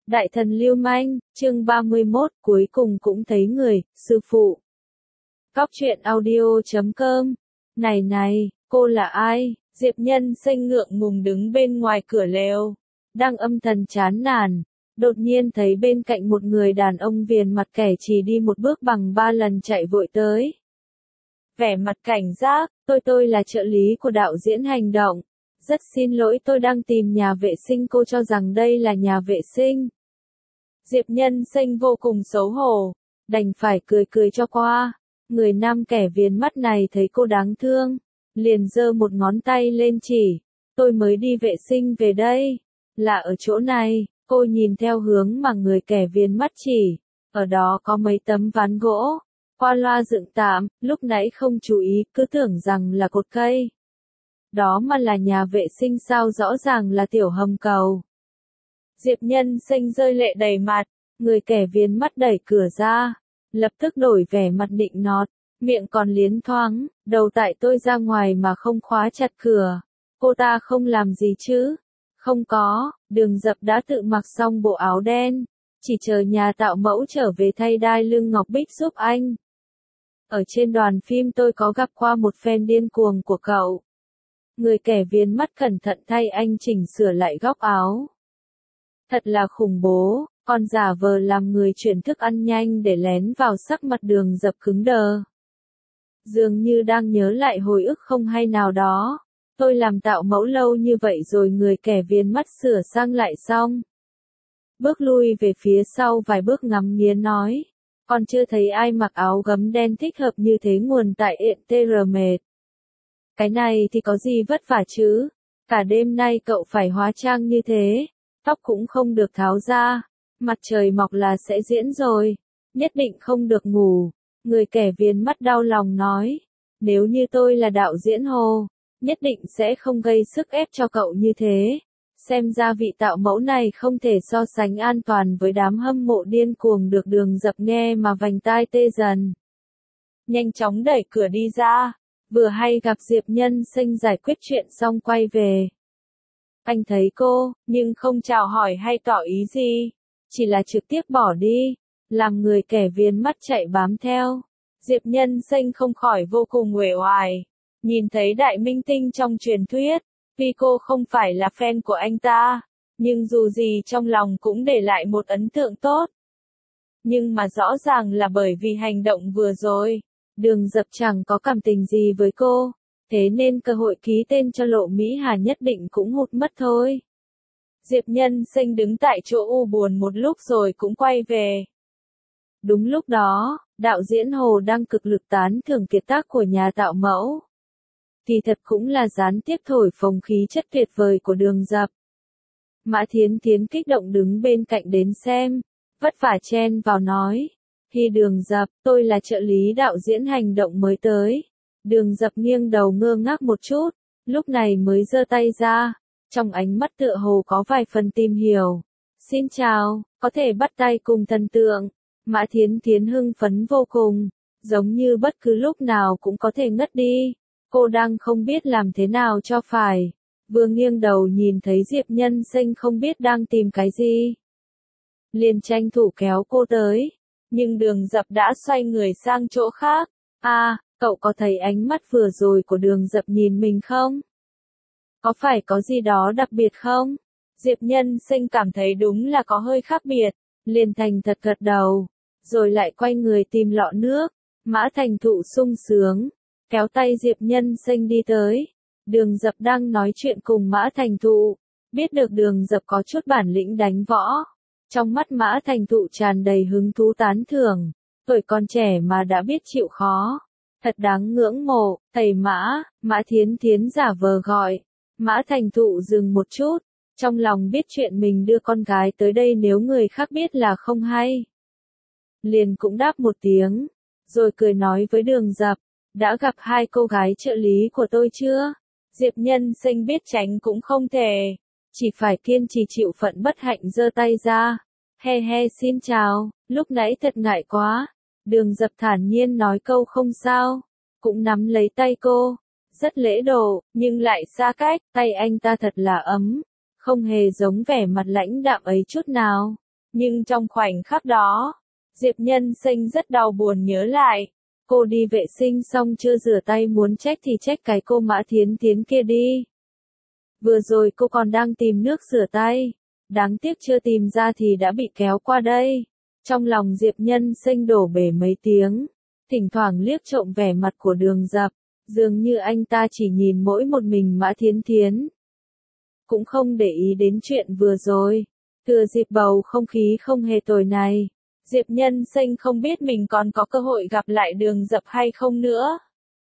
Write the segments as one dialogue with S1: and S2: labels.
S1: Đại thần lưu manh, chương 31, cuối cùng cũng thấy người, sư phụ. Cóc truyện audio.com. Này, cô là ai? Diệp Nhân Xanh ngượng ngùng đứng bên ngoài cửa lều, đang âm thầm chán nản. Đột nhiên thấy bên cạnh một người đàn ông viền mặt kẻ chỉ đi một bước bằng 3 lần chạy vội tới. Vẻ mặt cảnh giác, tôi là trợ lý của đạo diễn hành động. Rất xin lỗi, tôi đang tìm nhà vệ sinh, cô cho rằng đây là nhà vệ sinh. Diệp Nhân Xanh vô cùng xấu hổ, đành phải cười cho qua. Người nam kẻ viền mắt này thấy cô đáng thương, liền giơ một ngón tay lên chỉ, tôi mới đi vệ sinh về đây, là ở chỗ này. Cô nhìn theo hướng mà người kẻ viền mắt chỉ, ở đó có mấy tấm ván gỗ, qua loa dựng tạm, lúc nãy không chú ý, cứ tưởng rằng là cột cây. Đó mà là nhà vệ sinh sao, rõ ràng là tiểu hầm cầu. Diệp Nhân Xanh rơi lệ đầy mặt, người kẻ viền mắt đẩy cửa ra, lập tức đổi vẻ mặt nịnh nọt, miệng còn liến thoáng, đầu tại tôi ra ngoài mà không khóa chặt cửa. Cô ta không làm gì chứ? Không có, Đường Dập đã tự mặc xong bộ áo đen, chỉ chờ nhà tạo mẫu trở về thay đai lưng ngọc bích giúp anh. Ở trên đoàn phim tôi có gặp qua một fan điên cuồng của cậu. Người kẻ viền mắt cẩn thận thay anh chỉnh sửa lại góc áo. Thật là khủng bố, còn giả vờ làm người chuyển thức ăn nhanh để lén vào, sắc mặt Đường Dập cứng đờ. Dường như đang nhớ lại hồi ức không hay nào đó. Tôi làm tạo mẫu lâu như vậy rồi, người kẻ viền mắt sửa sang lại xong. Bước lui về phía sau vài bước ngắm nghía nói. Còn chưa thấy ai mặc áo gấm đen thích hợp như thế, nguồn tại ETR mệt. Cái này thì có gì vất vả chứ, cả đêm nay cậu phải hóa trang như thế, tóc cũng không được tháo ra, mặt trời mọc là sẽ diễn rồi, nhất định không được ngủ. Người kẻ viền mắt đau lòng nói, nếu như tôi là đạo diễn Hồ, nhất định sẽ không gây sức ép cho cậu như thế. Xem ra vị tạo mẫu này không thể so sánh an toàn với đám hâm mộ điên cuồng. Được Đường Dập nghe mà vành tai tê dần. Nhanh chóng đẩy cửa đi ra, vừa hay gặp Diệp Nhân Xanh giải quyết chuyện xong quay về. Anh thấy cô, nhưng không chào hỏi hay tỏ ý gì, chỉ là trực tiếp bỏ đi, làm người kẻ viền mắt chạy bám theo. Diệp Nhân Xanh không khỏi vô cùng uể oải, nhìn thấy đại minh tinh trong truyền thuyết, tuy cô không phải là fan của anh ta, nhưng dù gì trong lòng cũng để lại một ấn tượng tốt. Nhưng mà rõ ràng là bởi vì hành động vừa rồi, Đường Dập chẳng có cảm tình gì với cô, thế nên cơ hội ký tên cho Lộ Mỹ Hà nhất định cũng hụt mất thôi. Diệp Nhân Xanh đứng tại chỗ u buồn một lúc rồi cũng quay về. Đúng lúc đó, đạo diễn Hồ đang cực lực tán thưởng kiệt tác của nhà tạo mẫu. Thì thật cũng là gián tiếp thổi phồng khí chất tuyệt vời của Đường Dập. Mã Thiến Thiến kích động đứng bên cạnh đến xem, vất vả chen vào nói. Thì Đường Dập, tôi là trợ lý đạo diễn hành động mới tới. Đường Dập nghiêng đầu ngơ ngác một chút, lúc này mới giơ tay ra, trong ánh mắt tựa hồ có vài phần tìm hiểu. Xin chào, có thể bắt tay cùng thần tượng. Mã Thiến Thiến hưng phấn vô cùng, giống như bất cứ lúc nào cũng có thể ngất đi. Cô đang không biết làm thế nào cho phải, vừa nghiêng đầu nhìn thấy Diệp Nhân Xanh không biết đang tìm cái gì, liền tranh thủ kéo cô tới, nhưng Đường Dập đã xoay người sang chỗ khác. Cậu có thấy ánh mắt vừa rồi của Đường Dập nhìn mình không? Có phải có gì đó đặc biệt không? Diệp Nhân Xanh cảm thấy đúng là có hơi khác biệt, liền thành thật gật đầu, rồi lại quay người tìm lọ nước. Mã Thành Thụ sung sướng, kéo tay Diệp Nhân Xanh đi tới. Đường Dập đang nói chuyện cùng Mã Thành Thụ, biết được Đường Dập có chút bản lĩnh đánh võ. Trong mắt Mã Thành Thụ tràn đầy hứng thú tán thưởng, tuổi còn trẻ mà đã biết chịu khó, thật đáng ngưỡng mộ. Thầy Mã, Mã Thiến Thiến giả vờ gọi. Mã Thành Thụ dừng một chút, trong lòng biết chuyện mình đưa con gái tới đây nếu người khác biết là không hay. Liền cũng đáp một tiếng, rồi cười nói với Đường Dập, đã gặp hai cô gái trợ lý của tôi chưa? Diệp Nhân Xanh biết tránh cũng không thể, chỉ phải kiên trì chịu phận bất hạnh giơ tay ra. Xin chào, lúc nãy thật ngại quá. Đường Dập thản nhiên nói câu không sao, cũng nắm lấy tay cô, rất lễ độ, nhưng lại xa cách. Tay anh ta thật là ấm, không hề giống vẻ mặt lãnh đạm ấy chút nào. Nhưng trong khoảnh khắc đó, Diệp Nhân Sinh rất đau buồn nhớ lại. Cô đi vệ sinh xong chưa rửa tay muốn trách thì trách cái cô Mã Thiến Thiến kia đi. Vừa rồi cô còn đang tìm nước rửa tay. Đáng tiếc chưa tìm ra thì đã bị kéo qua đây. Trong lòng Diệp Nhân Sinh đổ bể mấy tiếng. Thỉnh thoảng liếc trộm vẻ mặt của Đường Dập. Dường như anh ta chỉ nhìn mỗi một mình Mã Thiến Thiến. Cũng không để ý đến chuyện vừa rồi. Thừa dịp bầu không khí không hề tồi này. Diệp Nhân Sinh không biết mình còn có cơ hội gặp lại Đường Dập hay không nữa.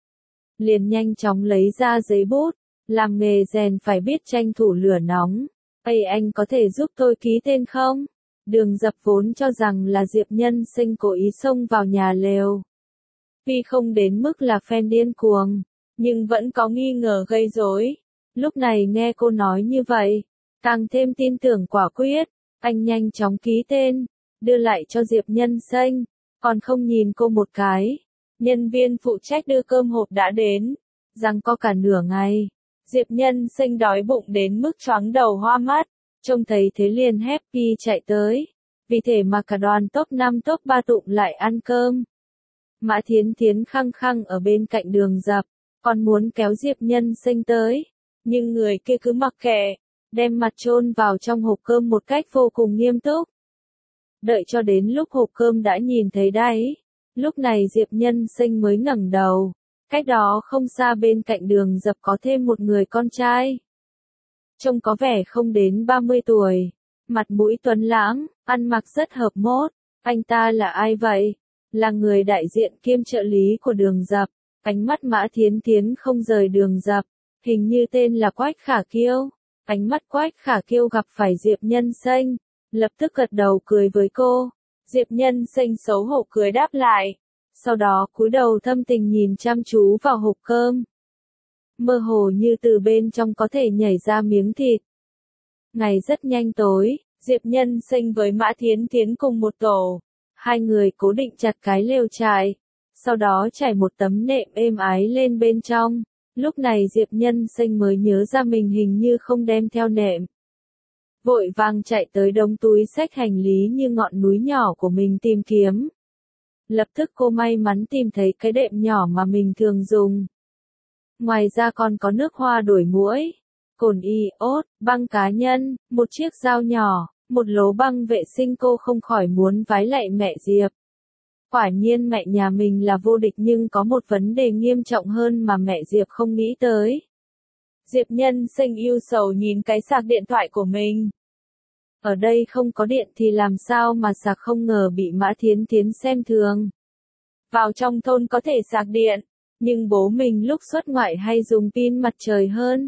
S1: Liền nhanh chóng lấy ra giấy bút. Làm nghề rèn phải biết tranh thủ lửa nóng. Ây anh có thể giúp tôi ký tên không? Đường Dập vốn cho rằng là Diệp Nhân Sinh cố ý xông vào nhà lều. Tuy không đến mức là fan điên cuồng, nhưng vẫn có nghi ngờ gây rối. Lúc này nghe cô nói như vậy, càng thêm tin tưởng quả quyết. Anh nhanh chóng ký tên, đưa lại cho Diệp Nhân Sinh, còn không nhìn cô một cái. Nhân viên phụ trách đưa cơm hộp đã đến, giằng co cả nửa ngày. Diệp Nhân Sinh đói bụng đến mức choáng đầu hoa mắt, trông thấy thế liền happy chạy tới. Vì thế mà cả đoàn top 5 top 3 tụm lại ăn cơm. Mã Thiến Thiến khăng khăng ở bên cạnh Đường Dập, còn muốn kéo Diệp Nhân Sinh tới. Nhưng người kia cứ mặc kệ, đem mặt chôn vào trong hộp cơm một cách vô cùng nghiêm túc. Đợi cho đến lúc hộp cơm đã nhìn thấy đáy, lúc này Diệp Nhân Sinh mới ngẩng đầu. Cách đó không xa bên cạnh Đường Dập có thêm một người con trai. Trông có vẻ không đến 30 tuổi, mặt mũi tuấn lãng, ăn mặc rất hợp mốt. Anh ta là ai vậy? Là người đại diện kiêm trợ lý của Đường Dập. Ánh mắt Mã Thiến Thiến không rời Đường Dập, hình như tên là Quách Khả Kiêu. Ánh mắt Quách Khả Kiêu gặp phải Diệp Nhân Sinh, lập tức gật đầu cười với cô. Diệp Nhân Sinh xấu hổ cười đáp lại, sau đó cúi đầu thâm tình nhìn chăm chú vào hộp cơm. Mơ hồ như từ bên trong có thể nhảy ra miếng thịt. Ngày rất nhanh tối, Diệp Nhân Sinh với Mã Thiến Thiến cùng một tổ. Hai người cố định chặt cái lều trại, sau đó trải một tấm nệm êm ái lên bên trong. Lúc này Diệp Nhân Sinh mới nhớ ra mình hình như không đem theo nệm. Vội vàng chạy tới đống túi xách hành lý như ngọn núi nhỏ của mình tìm kiếm. Lập tức cô may mắn tìm thấy cái đệm nhỏ mà mình thường dùng. Ngoài ra còn có nước hoa đuổi muỗi, cồn iốt, băng cá nhân, một chiếc dao nhỏ, một lố băng vệ sinh. Cô không khỏi muốn vái lạy mẹ Diệp. Quả nhiên mẹ nhà mình là vô địch, nhưng có một vấn đề nghiêm trọng hơn mà mẹ Diệp không nghĩ tới. Diệp Nhân Sinh ưu sầu nhìn cái sạc điện thoại của mình. Ở đây không có điện thì làm sao mà sạc, không ngờ bị Mã Thiến Thiến xem thường. Vào trong thôn có thể sạc điện, nhưng bố mình lúc xuất ngoại hay dùng pin mặt trời hơn.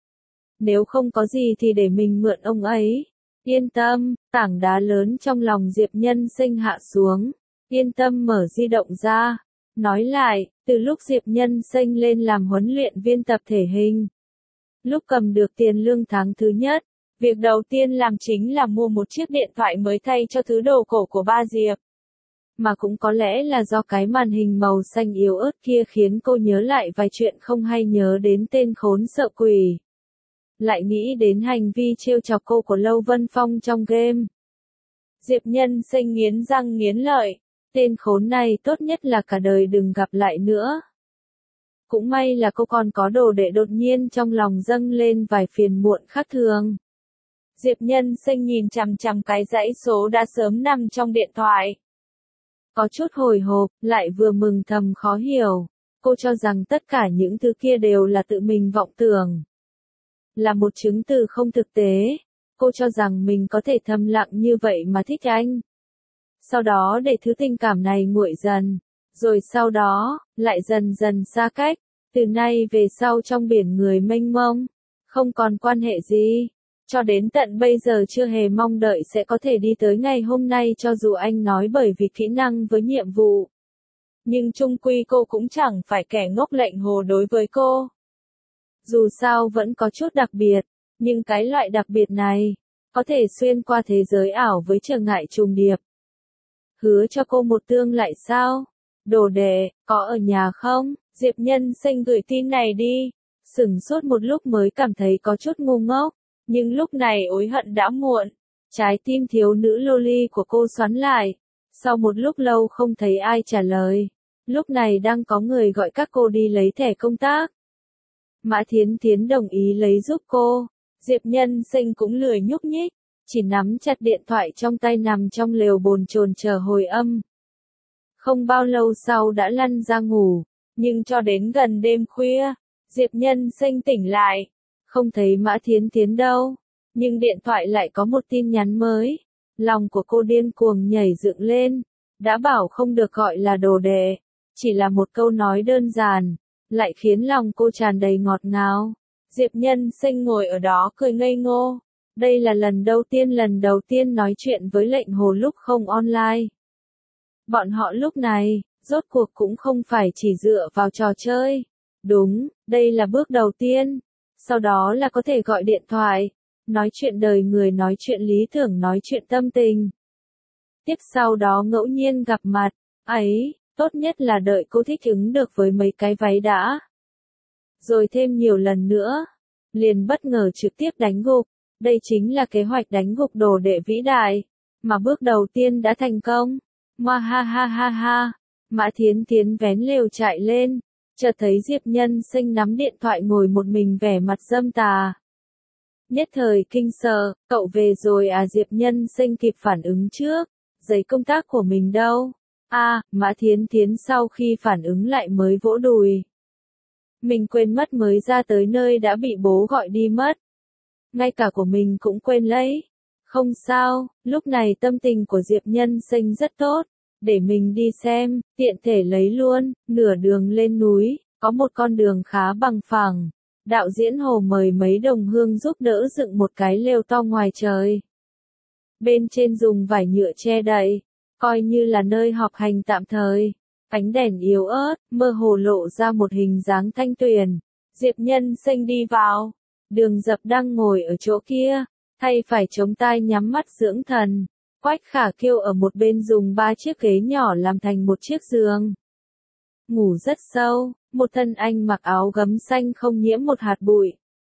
S1: Nếu không có gì thì để mình mượn ông ấy. Yên tâm, tảng đá lớn trong lòng Diệp Nhân Sinh hạ xuống. Yên tâm mở di động ra. Nói lại, từ lúc Diệp Nhân Sinh lên làm huấn luyện viên tập thể hình, lúc cầm được tiền lương tháng thứ nhất, việc đầu tiên làm chính là mua một chiếc điện thoại mới thay cho thứ đồ cổ của ba Diệp. Mà cũng có lẽ là do cái màn hình màu xanh yếu ớt kia khiến cô nhớ lại vài chuyện không hay, nhớ đến tên khốn sợ quỷ. Lại nghĩ đến hành vi trêu chọc cô của Lâu Vân Phong trong game. Diệp Nhân Sinh nghiến răng nghiến lợi, tên khốn này tốt nhất là cả đời đừng gặp lại nữa. Cũng may là cô còn có đồ đệ, đột nhiên trong lòng dâng lên vài phiền muộn khác thường. Diệp Nhân Sinh nhìn chằm chằm cái dãy số đã sớm nằm trong điện thoại. Có chút hồi hộp, lại vừa mừng thầm khó hiểu. Cô cho rằng tất cả những thứ kia đều là tự mình vọng tưởng. Là một chứng từ không thực tế. Cô cho rằng mình có thể thầm lặng như vậy mà thích anh. Sau đó để thứ tình cảm này nguội dần. Rồi sau đó, lại dần dần xa cách. Từ nay về sau trong biển người mênh mông. Không còn quan hệ gì. Cho đến tận bây giờ chưa hề mong đợi sẽ có thể đi tới ngày hôm nay, cho dù anh nói bởi vì kỹ năng với nhiệm vụ. Nhưng chung quy cô cũng chẳng phải kẻ ngốc lệnh hồ đối với cô. Dù sao vẫn có chút đặc biệt, nhưng cái loại đặc biệt này, có thể xuyên qua thế giới ảo với trở ngại trùng điệp. Hứa cho cô một tương lại sao? Đồ đệ, có ở nhà không? Diệp Nhân Sinh gửi tin này đi. Sửng sốt một lúc mới cảm thấy có chút ngu ngốc. Nhưng lúc này hối hận đã muộn. Trái tim thiếu nữ loli của cô xoắn lại. Sau một lúc lâu không thấy ai trả lời. Lúc này đang có người gọi các cô đi lấy thẻ công tác. Mã Thiến Thiến đồng ý lấy giúp cô. Diệp Nhân Sinh cũng lười nhúc nhích, chỉ nắm chặt điện thoại trong tay nằm trong lều bồn chồn chờ hồi âm. Không bao lâu sau đã lăn ra ngủ, nhưng cho đến gần đêm khuya, Diệp Nhân Sinh tỉnh lại, không thấy Mã Thiến Thiến đâu, nhưng điện thoại lại có một tin nhắn mới. Lòng của cô điên cuồng nhảy dựng lên, đã bảo không được gọi là đồ đệ, chỉ là một câu nói đơn giản, lại khiến lòng cô tràn đầy ngọt ngào. Diệp Nhân Sinh ngồi ở đó cười ngây ngô. Đây là lần đầu tiên nói chuyện với lệnh hồ lúc không online. Bọn họ lúc này, rốt cuộc cũng không phải chỉ dựa vào trò chơi. Đúng, đây là bước đầu tiên. Sau đó là có thể gọi điện thoại, nói chuyện đời người, nói chuyện lý tưởng, nói chuyện tâm tình. Tiếp sau đó ngẫu nhiên gặp mặt, ấy, tốt nhất là đợi cô thích ứng được với mấy cái váy đã. Rồi thêm nhiều lần nữa, liền bất ngờ trực tiếp đánh gục. Đây chính là kế hoạch đánh gục đồ đệ vĩ đại, mà bước đầu tiên đã thành công. Ma ha ha ha ha, Mã Thiến Thiến vén lều chạy lên, chợt thấy Diệp Nhân Sinh nắm điện thoại ngồi một mình vẻ mặt dâm tà. Nhất thời kinh sợ, cậu về rồi à? Diệp Nhân Sinh kịp phản ứng trước, giấy công tác của mình đâu? Mã Thiến Thiến sau khi phản ứng lại mới vỗ đùi. Mình quên mất, mới ra tới nơi đã bị bố gọi đi mất. Ngay cả của mình cũng quên lấy. Không sao, lúc này tâm tình của Diệp Nhân Sinh rất tốt. Để mình đi xem, tiện thể lấy luôn. Nửa đường lên núi, có một con đường khá bằng phẳng. Đạo diễn Hồ mời mấy đồng hương giúp đỡ dựng một cái lều to ngoài trời. Bên trên dùng vải nhựa che đậy, coi như là nơi họp hành tạm thời. Ánh đèn yếu ớt, mơ hồ lộ ra một hình dáng Thanh Tuyền. Diệp Nhân Sinh đi vào. Đường Dập đang ngồi ở chỗ kia, thay phải chống tai nhắm mắt dưỡng thần. Quách Khả Kiêu ở một bên dùng 3 chiếc ghế nhỏ làm thành một chiếc giường. Ngủ rất sâu, một thân anh mặc áo gấm xanh không nhiễm một hạt bụi.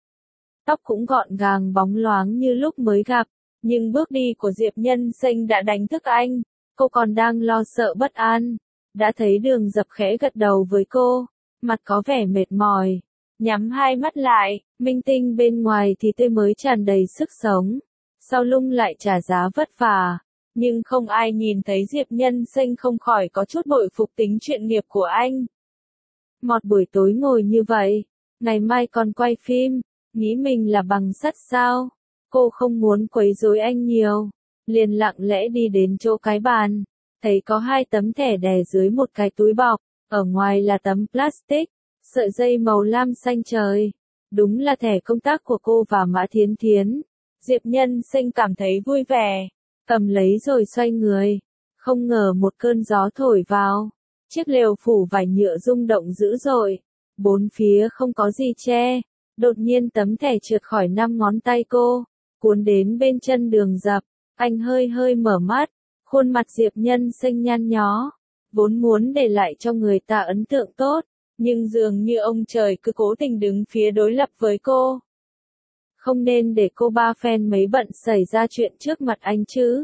S1: Tóc cũng gọn gàng bóng loáng như lúc mới gặp, nhưng bước đi của Diệp Nhân Sinh đã đánh thức anh. Cô còn đang lo sợ bất an, đã thấy Đường Dập khẽ gật đầu với cô, mặt có vẻ mệt mỏi. Nhắm hai mắt lại, minh tinh bên ngoài thì tươi mới tràn đầy sức sống. Sau lưng lại trả giá vất vả. Nhưng không ai nhìn thấy Diệp Nhân Sinh không khỏi có chút bội phục tính chuyên nghiệp của anh. Một buổi tối ngồi như vậy, ngày mai còn quay phim, nghĩ mình là bằng sắt sao? Cô không muốn quấy rối anh nhiều, liền lặng lẽ đi đến chỗ cái bàn, thấy có 2 tấm thẻ đè dưới một cái túi bọc, ở ngoài là tấm plastic. Sợi dây màu lam xanh trời. Đúng là thẻ công tác của cô và Mã Thiến Thiến. Diệp Nhân Sinh cảm thấy vui vẻ. Cầm lấy rồi xoay người. Không ngờ một cơn gió thổi vào. Chiếc lều phủ vải nhựa rung động dữ dội. Bốn phía không có gì che. Đột nhiên tấm thẻ trượt khỏi 5 ngón tay cô. Cuốn đến bên chân Đường Dập. Anh hơi hơi mở mắt. Khuôn mặt Diệp Nhân Sinh nhăn nhó. Vốn muốn để lại cho người ta ấn tượng tốt. Nhưng dường như ông trời cứ cố tình đứng phía đối lập với cô. Không nên để cô ba phen mấy bận xảy ra chuyện trước mặt anh chứ.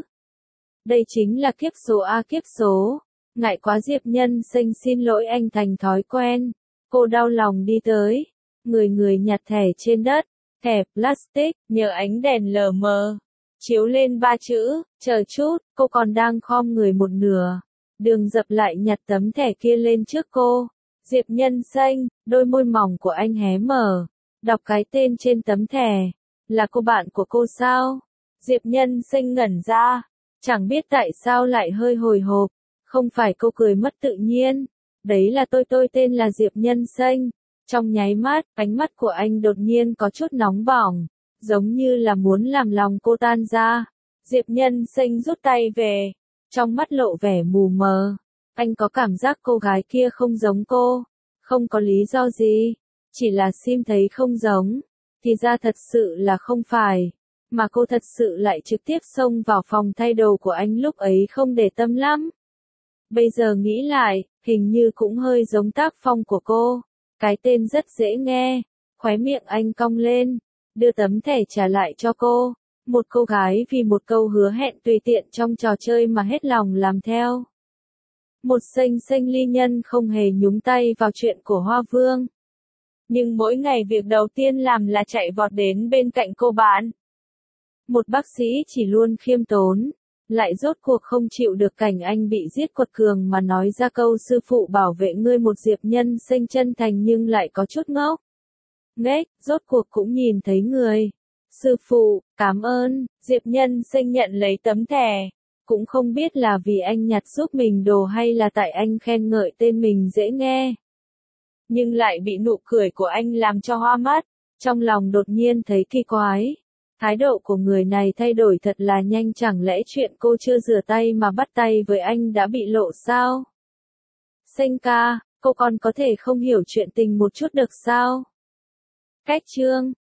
S1: Đây chính là kiếp số kiếp số. Ngại quá Diệp Nhân Sinh xin lỗi anh thành thói quen. Cô đau lòng đi tới. Người nhặt thẻ trên đất. Thẻ plastic, nhờ ánh đèn lờ mờ. Chiếu lên 3 chữ, chờ chút, cô còn đang khom người một nửa. Đường Dập lại nhặt tấm thẻ kia lên trước cô. Diệp Nhân Sinh, đôi môi mỏng của anh hé mở, đọc cái tên trên tấm thẻ, là cô bạn của cô sao? Diệp Nhân Sinh ngẩn ra, chẳng biết tại sao lại hơi hồi hộp, không phải cô cười mất tự nhiên, đấy là tôi tên là Diệp Nhân Sinh. Trong nháy mắt, ánh mắt của anh đột nhiên có chút nóng bỏng, giống như là muốn làm lòng cô tan ra. Diệp Nhân Sinh rút tay về, trong mắt lộ vẻ mù mờ. Anh có cảm giác cô gái kia không giống cô, không có lý do gì, chỉ là sim thấy không giống, thì ra thật sự là không phải, mà cô thật sự lại trực tiếp xông vào phòng thay đồ của anh lúc ấy không để tâm lắm. Bây giờ nghĩ lại, hình như cũng hơi giống tác phong của cô, cái tên rất dễ nghe, khóe miệng anh cong lên, đưa tấm thẻ trả lại cho cô, Một cô gái vì một câu hứa hẹn tùy tiện trong trò chơi mà hết lòng làm theo. Một xanh ly nhân không hề nhúng tay vào chuyện của Hoa Vương. Nhưng mỗi ngày việc đầu tiên làm là chạy vọt đến bên cạnh cô bạn. Một bác sĩ chỉ luôn khiêm tốn, lại rốt cuộc không chịu được cảnh anh bị giết quật cường mà nói ra câu sư phụ bảo vệ ngươi. Một Diệp Nhân Sinh chân thành nhưng lại có chút ngốc nghếch, rốt cuộc cũng nhìn thấy người. Sư phụ, cảm ơn. Diệp Nhân Sinh nhận lấy tấm thẻ. Cũng không biết là vì anh nhặt giúp mình đồ hay là tại anh khen ngợi tên mình dễ nghe. Nhưng lại bị nụ cười của anh làm cho hoa mắt. Trong lòng đột nhiên thấy kỳ quái. Thái độ của người này thay đổi thật là nhanh, chẳng lẽ chuyện cô chưa rửa tay mà bắt tay với anh đã bị lộ sao? Sinh ca, cô còn có thể không hiểu chuyện tình một chút được sao? Cách chương